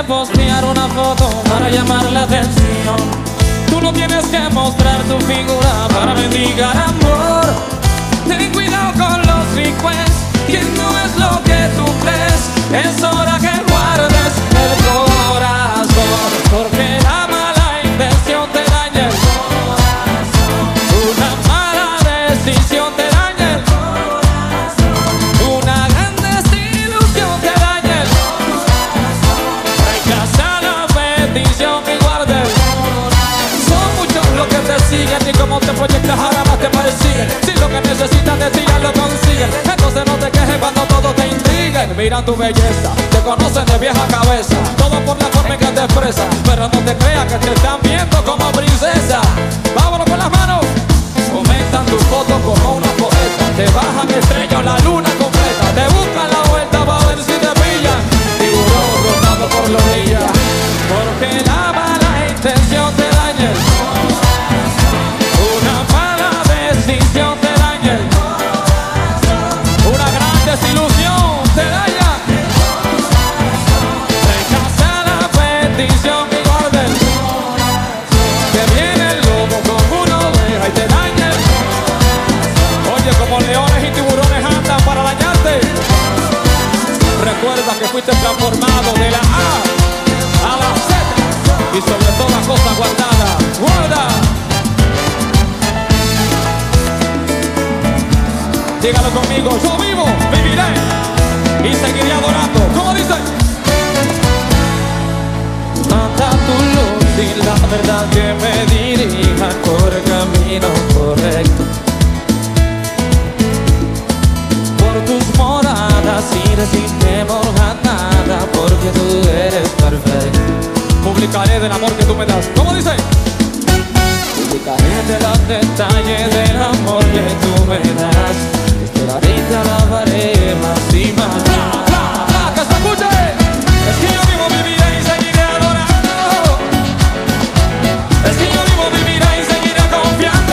postear una foto para llamar la atención. Tú no tienes que mostrar tu figura para mendigar amor. Ten cuidado con los requests, que no es lo que tú crees. Es hora que guardes el corazón, porque la mala intención te daña el corazón. Una mala decisión te daña el corazón. Una gran desilusión te daña el corazón. Rechaza la petición y guarda el corazón. Son muchos los que te siguen y como te proyectas ahora más te persiguen. Si lo que necesitas de ti ya lo consiguen, entonces no te quejes cuando todo te intriguen. Miran tu belleza, te conocen de vieja cabeza, todo por la forma en que te expresas, pero no te creas que te están viendo como princesa. Vámonos con las manos. Comentan tu foto como una poeta, te bajan estrellas la luna completa, te buscan la vuelta para ver si te pillan. Tiburón rotando por la orilla, porque la mala intención te daña el corazón. Una mala decisión te daña el corazón. Una gran desilusión te daña el corazón. Rechaza la petición y guarda el corazón. Que viene el lobo como una oveja y te daña el corazón. Oye, como leones y tiburones andan para dañarte. Recuerda que fuiste transformado de la A la Z y sobre toda cosa guardada. ¡Guarda! Dígalo conmigo, yo vivo, viviré y seguiré adorando. ¿Cómo dice? Manda tu luz y la verdad que me dirija por el camino correcto. Por tus moradas iré sin temor a nada, porque tú eres perfecto. Publicaré del amor que tú me das. ¿Cómo dice? Publicaré de los detalles del amor que tú me das. Esperaré y te alabaré más y más. ¡Bla, bla, bla! ¡Que se escuche! Es que yo vivo, viviré y seguiré adorando. Es que yo vivo, viviré y seguiré confiando.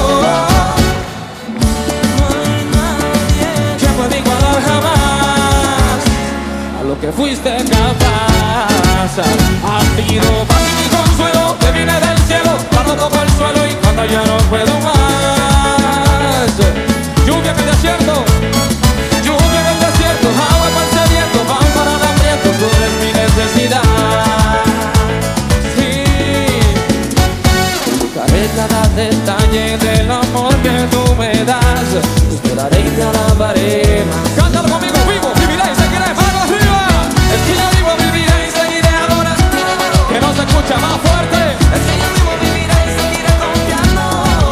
No hay nadie que pueda igualar jamás a lo que fuiste capaz. Has sido paz y mi consuelo que viene del cielo, cuando toco el suelo y cuando ya no puedo más. Lluvia en el desierto, lluvia en el desierto, agua para el sediento, pan para el hambriento, tú eres mi necesidad. Sí, buscaré cada detalle del amor que tú me das. Esperaré y te alabaré más. Cántalo conmigo, vivo, viviré y seguiré, manos arriba. Es que yo vivo, viviré y seguiré adorando. Que no se escucha más fuerte. Es que yo vivo, viviré y seguiré confiando.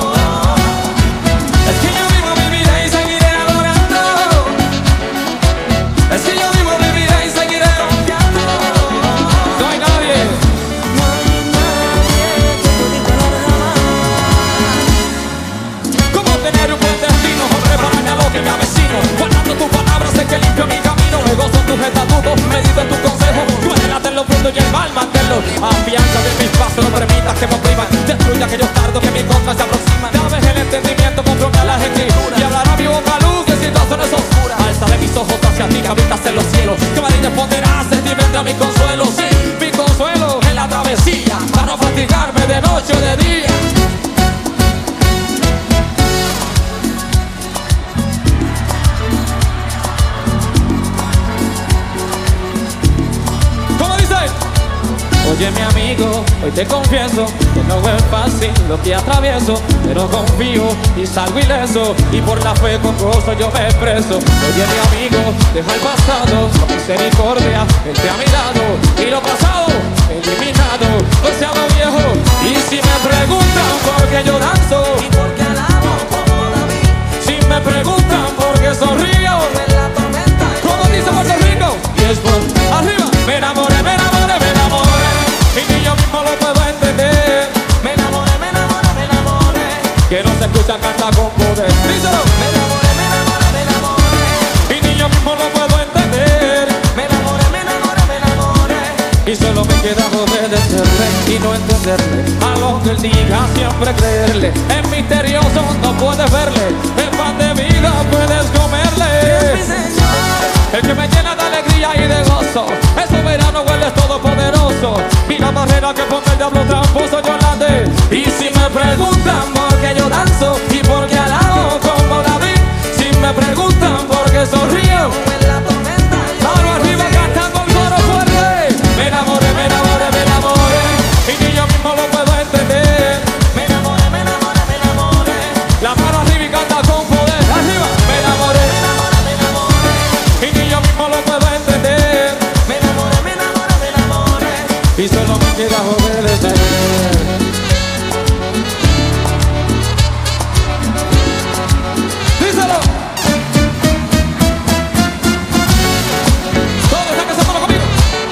Es que yo vivo, viviré y seguiré adorando. Es que yo vivo, viviré y seguiré confiando. No hay nadie. No hay nadie que pueda igualar jamás. ¿Cómo tener un buen destino? Prepararme a lo que me avecino. Guardando tus palabras sé que limpio mi camino. Luego son tus estatutos, medito en tus consejos. Tú adelante en lo fruto y el mal manténlo. Afianza de mis pasos, no permitas que me opriman. Destruya aquellos tardos que mi contra se aproximan. Dame el entendimiento conforme a las escrituras. Y hablará mi boca luz de situaciones oscuras. Alzaré mis ojos hacia ti que habitas en los cielos. Que me responderás, en ti vendrá mi consuelo. Sí, mi consuelo en la travesía, para no fatigarme de noche o de día. Oye mi amigo, hoy te confieso que no es fácil lo que atravieso, pero confío y salgo ileso, y por la fe con gozo yo me expreso. Oye mi amigo, deja el pasado, con misericordia él te ha mirado, y lo pasado eliminado, no sea lo viejo. Y si me preguntan por qué yo danzo y por qué alabo como David, si me preguntan por qué sonrío en la tormenta, como dice Puerto Rico, y es por arriba. Me enamoré, me enamoré, me enamoré, y ni yo mismo lo puedo entender. Me enamoré, me enamoré, me enamoré, que no se escucha cantar con poder. Díselo. Me enamoré, me enamoré, me enamoré, y ni yo mismo lo puedo entender. Me enamoré, me enamoré, me enamoré, y solo me queda obedecerle y no entenderle. A lo que él diga siempre creerle. Es misterioso, no puedes verle. El pan de vida puedes comerle. Es mi Señor, el que me llena de alegría y de gozo. Es soberano, él es todopoderoso. puso y la barrera que pone el diablo tramposo yo la de. Y si me preguntan por qué yo danzo y por qué alabo como David, si me preguntan por qué sonrío en la tormenta, mano arriba cantando el coro fuerte. Me enamoré, me enamoré, me enamoré y ni yo mismo lo puedo entender. Me enamoré, me enamoré, me enamoré. La mano arriba y canta con poder. Arriba, me enamoré, me enamoré, me enamoré y ni yo mismo lo puedo entender. Me enamoré, me enamoré, me enamoré y solo me queda obedecer. Díselo. Todos están cantando conmigo.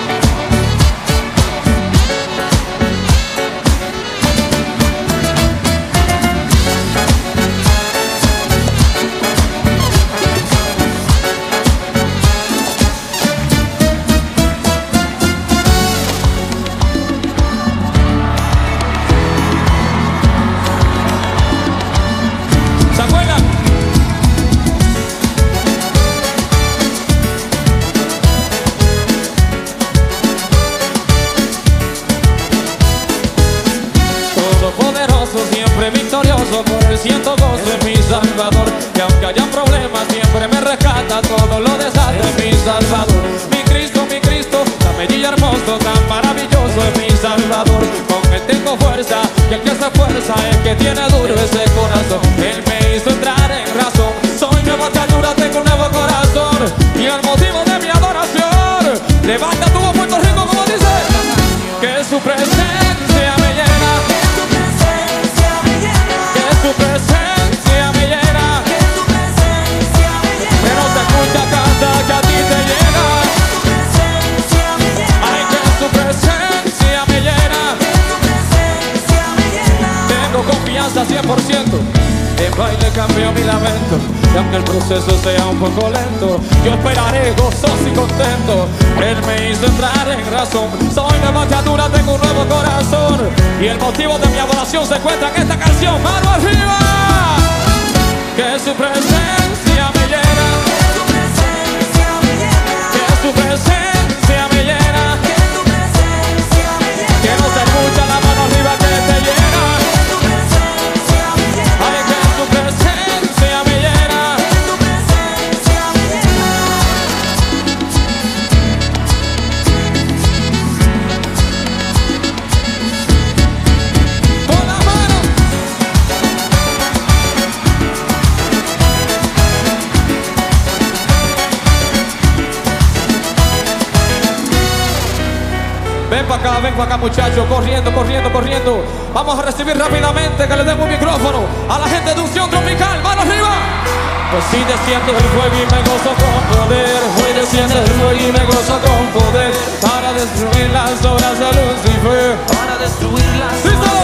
¿Se acuerdan? Todopoderoso, siempre victorioso, por el ciento gozo es mi Salvador. Y aunque haya problemas, siempre me rescata, todo lo desata es mi Salvador. Mi Cristo, tan bello y hermoso, tan maravilloso es mi Salvador. Con él tengo fuerza, y el que se esfuerza, el que tiene duro ese corazón. Él me hizo entrar en razón, soy nueva criatura, tengo un nuevo corazón. Y el motivo de mi adoración, levanta tu voz Puerto Rico como dice, que su presencia me llena, que su presencia me llena, que su presencia me llena, que su presencia me llena, que no se escucha canta que a ti te llega, que su presencia me llena, ay que su presencia me llena, que su presencia me llena. Tengo confianza 100%. En baile cambió mi lamento, y aunque el proceso sea un poco lento, yo esperaré gozoso y contento. Él me hizo entrar en razón, soy nueva criatura, tengo un nuevo corazón. Y el motivo de mi adoración se encuentra en esta canción. ¡Mano arriba! Que su presencia me llena, que su presencia me llena, que su presencia me llena, que su presencia me llena. Que no se escucha la mano arriba que te llena, que su presencia me llena. Ay, que su presencia me llena, que su presencia me llena. Con la mano. Ven pa' acá muchachos, corriendo, corriendo, corriendo. Vamos a recibir rápidamente que le demos un micrófono a la gente de Unción Tropical. ¡Mano arriba! Pues si desciende el fuego y me gozo con poder, hoy desciende el fuego y me gozo con poder, para destruir las obras de Lucifer, para destruir las obras.